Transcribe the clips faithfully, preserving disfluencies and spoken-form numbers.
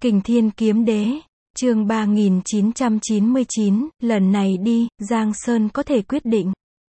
Kình Thiên Kiếm Đế, chương ba nghìn chín trăm chín mươi chín, lần này đi, Giang Sơn có thể quyết định.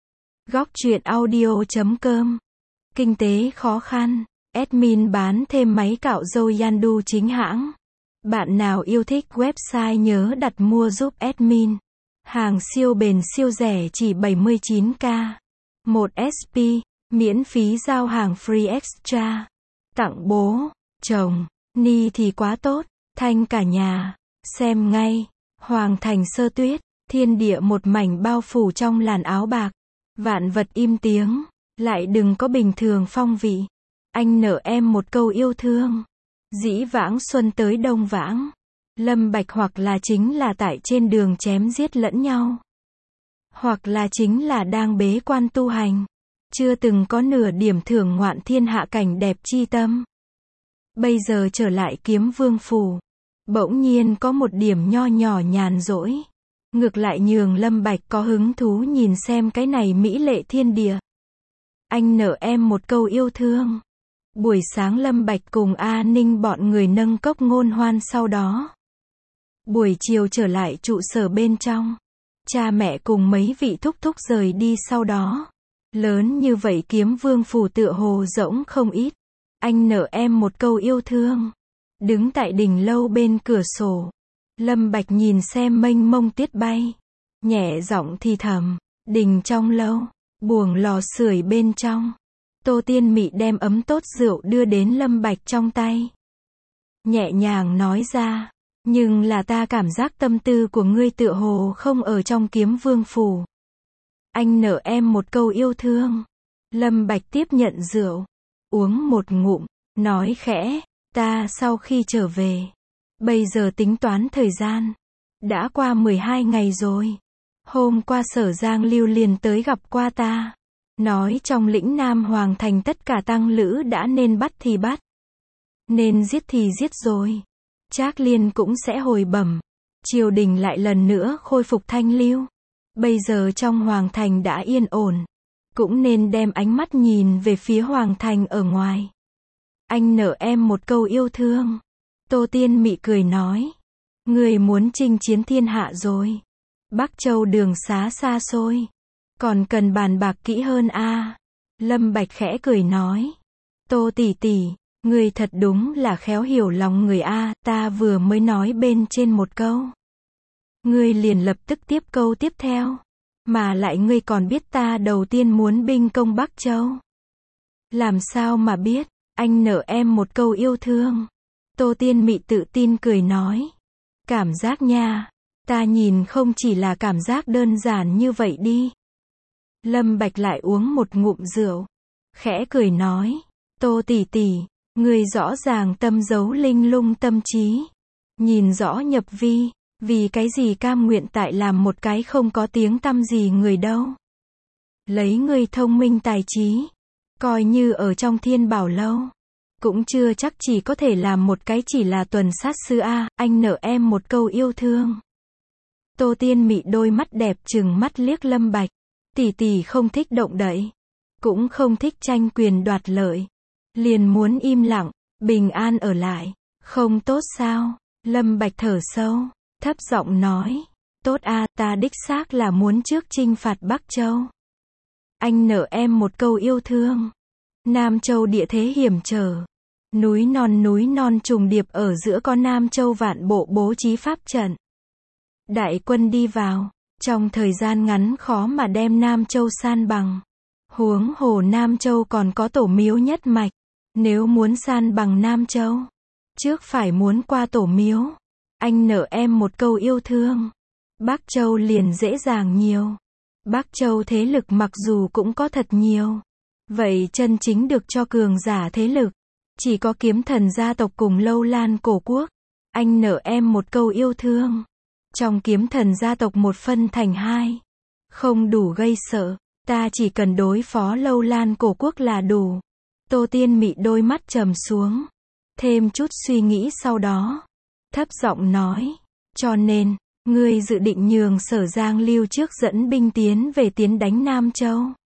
Góc truyện audio chấm com. Kinh tế khó khăn, admin bán thêm máy cạo râu Yandu chính hãng. Bạn nào yêu thích website nhớ đặt mua giúp admin. Hàng siêu bền siêu rẻ chỉ bảy mươi chín k. một ét pê, miễn phí giao hàng free extra. Tặng bố, chồng, ni thì quá tốt, thanh cả nhà. Xem ngay, Hoàng Thành Sơ Tuyết, thiên địa một mảnh bao phủ trong làn áo bạc. Vạn vật im tiếng, lại đừng có bình thường phong vị. Anh nợ em một câu yêu thương. Dĩ vãng xuân tới đông vãng. Lâm Bạch hoặc là chính là tại trên đường chém giết lẫn nhau. Hoặc là chính là đang bế quan tu hành. Chưa từng có nửa điểm thưởng ngoạn thiên hạ cảnh đẹp chi tâm. Bây giờ trở lại Kiếm Vương phủ. Bỗng nhiên có một điểm nho nhỏ nhàn rỗi. Ngược lại nhường Lâm Bạch có hứng thú nhìn xem cái này mỹ lệ thiên địa. Anh nợ em một câu yêu thương. Buổi sáng Lâm Bạch cùng A Ninh bọn người nâng cốc ngôn hoan sau đó. Buổi chiều trở lại trụ sở bên trong. Cha mẹ cùng mấy vị thúc thúc rời đi sau đó. Lớn như vậy Kiếm Vương phủ tựa hồ rỗng không ít. Anh nợ em một câu yêu thương. Đứng tại đỉnh lâu bên cửa sổ. Lâm Bạch nhìn xem mênh mông tiết bay. Nhẹ giọng thì thầm. Đình trong lâu. Buồng lò sưởi bên trong. Tô Tiên Mị đem ấm tốt rượu đưa đến Lâm Bạch trong tay. Nhẹ nhàng nói ra. Nhưng là ta cảm giác tâm tư của ngươi tựa hồ không ở trong Kiếm Vương phủ. Anh nợ em một câu yêu thương. Lâm Bạch tiếp nhận rượu. Uống một ngụm. Nói khẽ. Ta sau khi trở về. Bây giờ tính toán thời gian. Đã qua mười hai ngày rồi. Hôm qua Sở Giang Lưu liền tới gặp qua ta. Nói trong lĩnh Nam Hoàng Thành tất cả tăng lữ đã nên bắt thì bắt. Nên giết thì giết rồi. Trác Liên cũng sẽ hồi bẩm. Triều đình lại lần nữa khôi phục thanh lưu. Bây giờ trong Hoàng Thành đã yên ổn. Cũng nên đem ánh mắt nhìn về phía Hoàng Thành ở ngoài. Anh nợ em một câu yêu thương. Tô Tiên Mị cười nói. Người muốn chinh chiến thiên hạ rồi. Bắc Châu đường xá xa xôi. Còn cần bàn bạc kỹ hơn a. À. Lâm Bạch khẽ cười nói. Tô tỷ tỷ, người thật đúng là khéo hiểu lòng người a. À. Ta vừa mới nói bên trên một câu. Ngươi liền lập tức tiếp câu tiếp theo. Mà lại ngươi còn biết ta đầu tiên muốn binh công Bắc Châu. Làm sao mà biết, anh nợ em một câu yêu thương. Tô Tiên Mị tự tin cười nói. Cảm giác nha, ta nhìn không chỉ là cảm giác đơn giản như vậy đi. Lâm Bạch lại uống một ngụm rượu. Khẽ cười nói. Tô tỷ tỷ, người rõ ràng tâm giấu linh lung tâm trí. Nhìn rõ nhập vi, vì cái gì cam nguyện tại làm một cái không có tiếng tăm gì người đâu. Lấy người thông minh tài trí, coi như ở trong Thiên Bảo Lâu. Cũng chưa chắc chỉ có thể làm một cái chỉ là tuần sát sư a. Anh nợ em một câu yêu thương. Tô Tiên Mị đôi mắt đẹp trừng mắt liếc Lâm Bạch. Tỷ tỷ không thích động đậy. Cũng không thích tranh quyền đoạt lợi. Liền muốn im lặng, bình an ở lại. Không tốt sao? Lâm Bạch thở sâu, thấp giọng nói. Tốt a, à, ta đích xác là muốn trước chinh phạt Bắc Châu. Anh nợ em một câu yêu thương. Nam Châu địa thế hiểm trở. Núi non núi non trùng điệp ở giữa có Nam Châu vạn bộ bố trí pháp trận. Đại quân đi vào, trong thời gian ngắn khó mà đem Nam Châu san bằng. Huống hồ Nam Châu còn có tổ miếu nhất mạch. Nếu muốn san bằng Nam Châu, trước phải muốn qua tổ miếu. Anh nợ em một câu yêu thương. Bắc Châu liền dễ dàng nhiều. Bắc Châu thế lực mặc dù cũng có thật nhiều. Vậy chân chính được cho cường giả thế lực. Chỉ có Kiếm Thần gia tộc cùng Lâu Lan cổ quốc. Anh nợ em một câu yêu thương. Trong Kiếm Thần gia tộc một phân thành hai. Không đủ gây sợ. Ta chỉ cần đối phó Lâu Lan cổ quốc là đủ. Tô Tiên Mị đôi mắt trầm xuống. Thêm chút suy nghĩ sau đó. Thấp giọng nói. Cho nên, ngươi dự định nhường Sở Giang Lưu trước dẫn binh tiến về tiến đánh Nam Châu.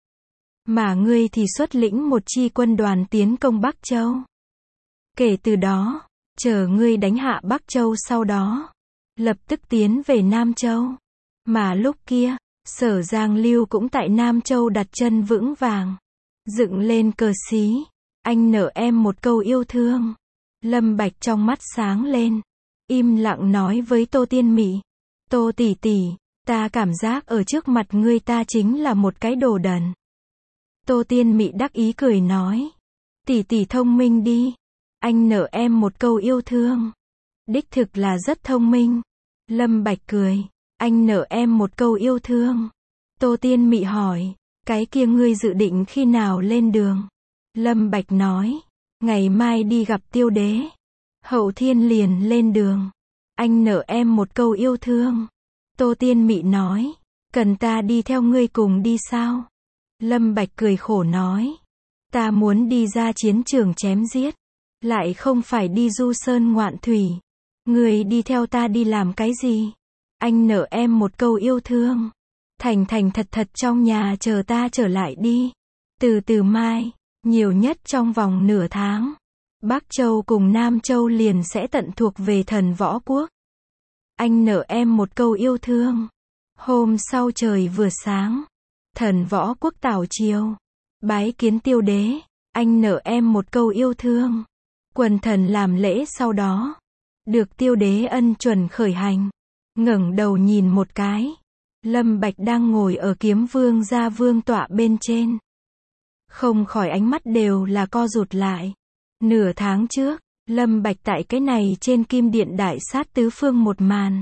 Mà ngươi thì xuất lĩnh một chi quân đoàn tiến công Bắc Châu. Kể từ đó, chờ ngươi đánh hạ Bắc Châu sau đó, lập tức tiến về Nam Châu. Mà lúc kia, Sở Giang Lưu cũng tại Nam Châu đặt chân vững vàng, dựng lên cờ xí, anh nợ em một câu yêu thương. Lâm Bạch trong mắt sáng lên, im lặng nói với Tô Tiên Mị, Tô tỷ tỷ, ta cảm giác ở trước mặt ngươi ta chính là một cái đồ đần. Tô Tiên Mị đắc ý cười nói, tỷ tỷ thông minh đi, anh nợ em một câu yêu thương. Đích thực là rất thông minh. Lâm Bạch cười, anh nợ em một câu yêu thương. Tô Tiên Mị hỏi, cái kia ngươi dự định khi nào lên đường? Lâm Bạch nói, ngày mai đi gặp Tiêu Đế, hậu thiên liền lên đường. Anh nợ em một câu yêu thương. Tô Tiên Mị nói, cần ta đi theo ngươi cùng đi sao? Lâm Bạch cười khổ nói, ta muốn đi ra chiến trường chém giết, lại không phải đi du sơn ngoạn thủy. Ngươi đi theo ta đi làm cái gì? Anh nợ em một câu yêu thương. Thành thành thật thật trong nhà chờ ta trở lại đi. Từ từ mai, nhiều nhất trong vòng nửa tháng, Bắc Châu cùng Nam Châu liền sẽ tận thuộc về Thần Võ Quốc. Anh nợ em một câu yêu thương. Hôm sau trời vừa sáng, Thần Võ Quốc tảo triều, bái kiến Tiêu Đế. Anh nợ em một câu yêu thương. Quần thần làm lễ sau đó, được Tiêu Đế ân chuẩn khởi hành. Ngẩng đầu nhìn một cái, Lâm Bạch đang ngồi ở Kiếm Vương gia vương tọa bên trên. Không khỏi ánh mắt đều là co rụt lại. Nửa tháng trước, Lâm Bạch tại cái này trên Kim Điện đại sát tứ phương một màn,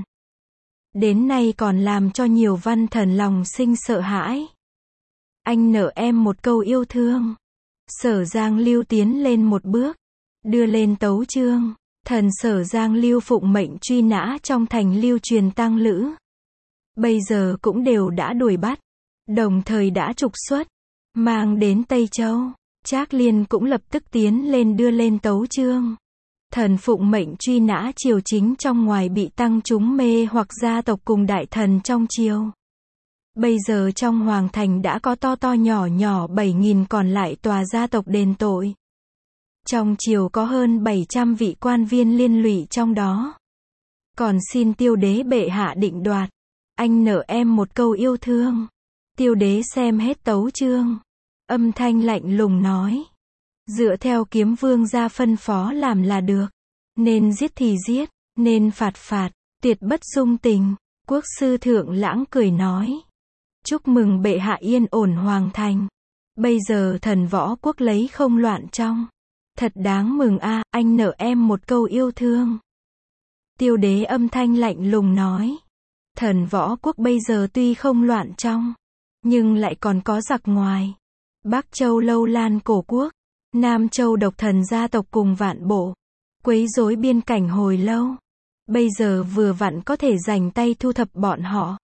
đến nay còn làm cho nhiều văn thần lòng sinh sợ hãi. Anh nợ em một câu yêu thương. Sở Giang Lưu tiến lên một bước, đưa lên tấu chương. Thần Sở Giang Lưu phụng mệnh truy nã trong thành lưu truyền tăng lữ, bây giờ cũng đều đã đuổi bắt, đồng thời đã trục xuất, mang đến Tây Châu. Trác Liên cũng lập tức tiến lên đưa lên tấu chương. Thần phụng mệnh truy nã triều chính trong ngoài bị tăng chúng mê hoặc gia tộc cùng đại thần trong triều. Bây giờ trong hoàng thành đã có to to nhỏ nhỏ bảy nghìn còn lại tòa gia tộc đền tội. Trong triều có hơn bảy trăm vị quan viên liên lụy trong đó. Còn xin Tiêu Đế bệ hạ định đoạt. Anh nợ em một câu yêu thương. Tiêu Đế xem hết tấu chương, âm thanh lạnh lùng nói, dựa theo Kiếm Vương gia phân phó làm là được. Nên giết thì giết, nên phạt phạt, tuyệt bất dung tình. Quốc sư Thượng Lãng cười nói, chúc mừng bệ hạ yên ổn hoàng thành. Bây giờ Thần Võ Quốc lấy không loạn trong. Thật đáng mừng a, à, anh nợ em một câu yêu thương. Tiêu Đế âm thanh lạnh lùng nói, Thần Võ Quốc bây giờ tuy không loạn trong, nhưng lại còn có giặc ngoài. Bắc Châu Lâu Lan Cổ Quốc, Nam Châu độc thần gia tộc cùng Vạn Bộ, quấy rối biên cảnh hồi lâu. Bây giờ vừa vặn có thể giành tay thu thập bọn họ.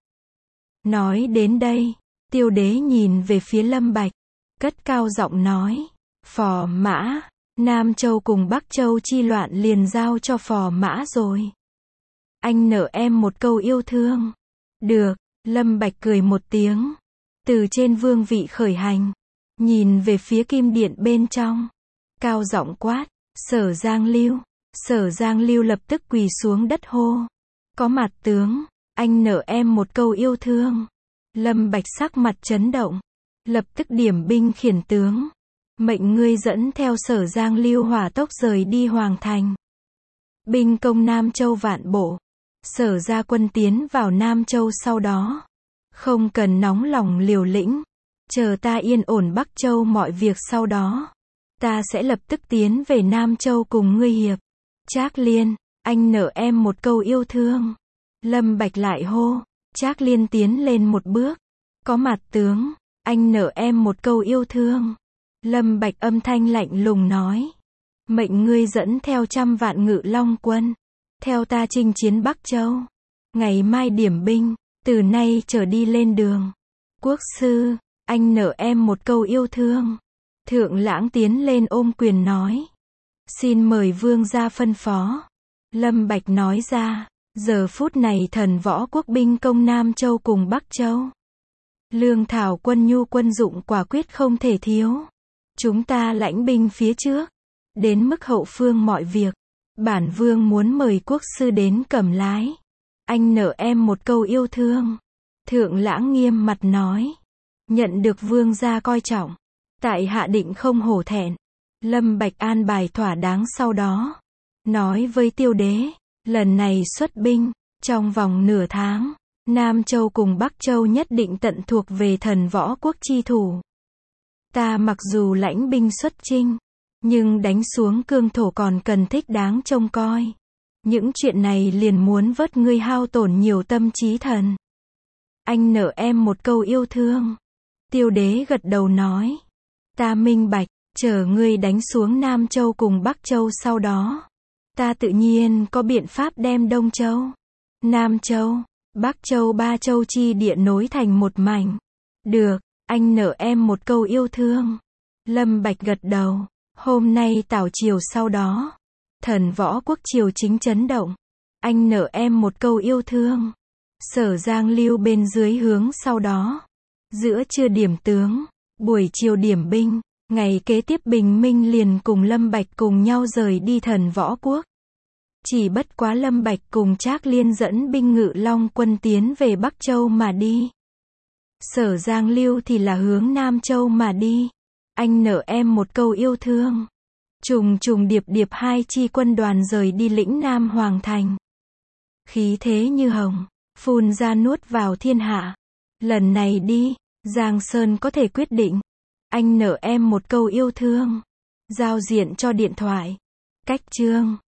Nói đến đây, Tiêu Đế nhìn về phía Lâm Bạch, cất cao giọng nói, Phò Mã, Nam Châu cùng Bắc Châu chi loạn liền giao cho Phò Mã rồi. Anh nợ em một câu yêu thương. Được, Lâm Bạch cười một tiếng, từ trên vương vị khởi hành, nhìn về phía Kim Điện bên trong, cao giọng quát, Sở Giang Lưu. Sở Giang Lưu lập tức quỳ xuống đất hô, có mặt tướng, anh nợ em một câu yêu thương. Lâm Bạch sắc mặt chấn động, lập tức điểm binh khiển tướng, mệnh ngươi dẫn theo Sở Giang Lưu hỏa tốc rời đi hoàng thành, binh công Nam Châu Vạn Bộ. Sở gia quân tiến vào Nam Châu sau đó, không cần nóng lòng liều lĩnh, chờ ta yên ổn Bắc Châu mọi việc sau đó, ta sẽ lập tức tiến về Nam Châu cùng ngươi hiệp. Trác Liên, anh nợ em một câu yêu thương. Lâm Bạch lại hô. Trác Liên tiến lên một bước, có mặt tướng, anh nợ em một câu yêu thương. Lâm Bạch âm thanh lạnh lùng nói, mệnh ngươi dẫn theo trăm vạn ngự long quân, theo ta chinh chiến Bắc Châu. Ngày mai điểm binh, từ nay trở đi lên đường. Quốc sư, anh nợ em một câu yêu thương. Thượng Lãng tiến lên ôm quyền nói, xin mời vương gia phân phó. Lâm Bạch nói ra, giờ phút này Thần Võ Quốc binh công Nam Châu cùng Bắc Châu, lương thảo quân nhu quân dụng quả quyết không thể thiếu. Chúng ta lãnh binh phía trước, đến mức hậu phương mọi việc, Bản vương muốn mời quốc sư đến Cẩm Lái. Anh nợ em một câu yêu thương. Thượng Lãng nghiêm mặt nói. Nhận được vương gia coi trọng. Tại hạ định không hổ thẹn. Lâm Bạch an bài thỏa đáng sau đó. Nói với Tiêu Đế. Lần này xuất binh. Trong vòng nửa tháng. Nam Châu cùng Bắc Châu nhất định tận thuộc về thần võ quốc chi thủ. Ta mặc dù lãnh binh xuất chinh. Nhưng đánh xuống cương thổ còn cần thích đáng trông coi. Những chuyện này liền muốn vớt ngươi hao tổn nhiều tâm trí thần. Anh nợ em một câu yêu thương. Tiêu Đế gật đầu nói. Ta minh bạch, chờ ngươi đánh xuống Nam Châu cùng Bắc Châu sau đó. Ta tự nhiên có biện pháp đem Đông Châu, Nam Châu, Bắc Châu ba châu chi địa nối thành một mảnh. Được, anh nợ em một câu yêu thương. Lâm Bạch gật đầu. Hôm nay tảo triều sau đó. Thần võ quốc triều chính chấn động. Anh nợ em một câu yêu thương. Sở Giang Lưu bên dưới hướng sau đó. Giữa trưa điểm tướng. Buổi chiều điểm binh. Ngày kế tiếp bình minh liền cùng Lâm Bạch cùng nhau rời đi thần võ quốc. Chỉ bất quá Lâm Bạch cùng Trác Liên dẫn binh Ngự Long quân tiến về Bắc Châu mà đi. Sở Giang Lưu thì là hướng Nam Châu mà đi. Anh nợ em một câu yêu thương. Trùng trùng điệp điệp hai chi quân đoàn rời đi lĩnh Nam Hoàng Thành. Khí thế như hồng, phun ra nuốt vào thiên hạ. Lần này đi, Giang Sơn có thể quyết định. Anh nợ em một câu yêu thương. Giao diện cho điện thoại. Cách chương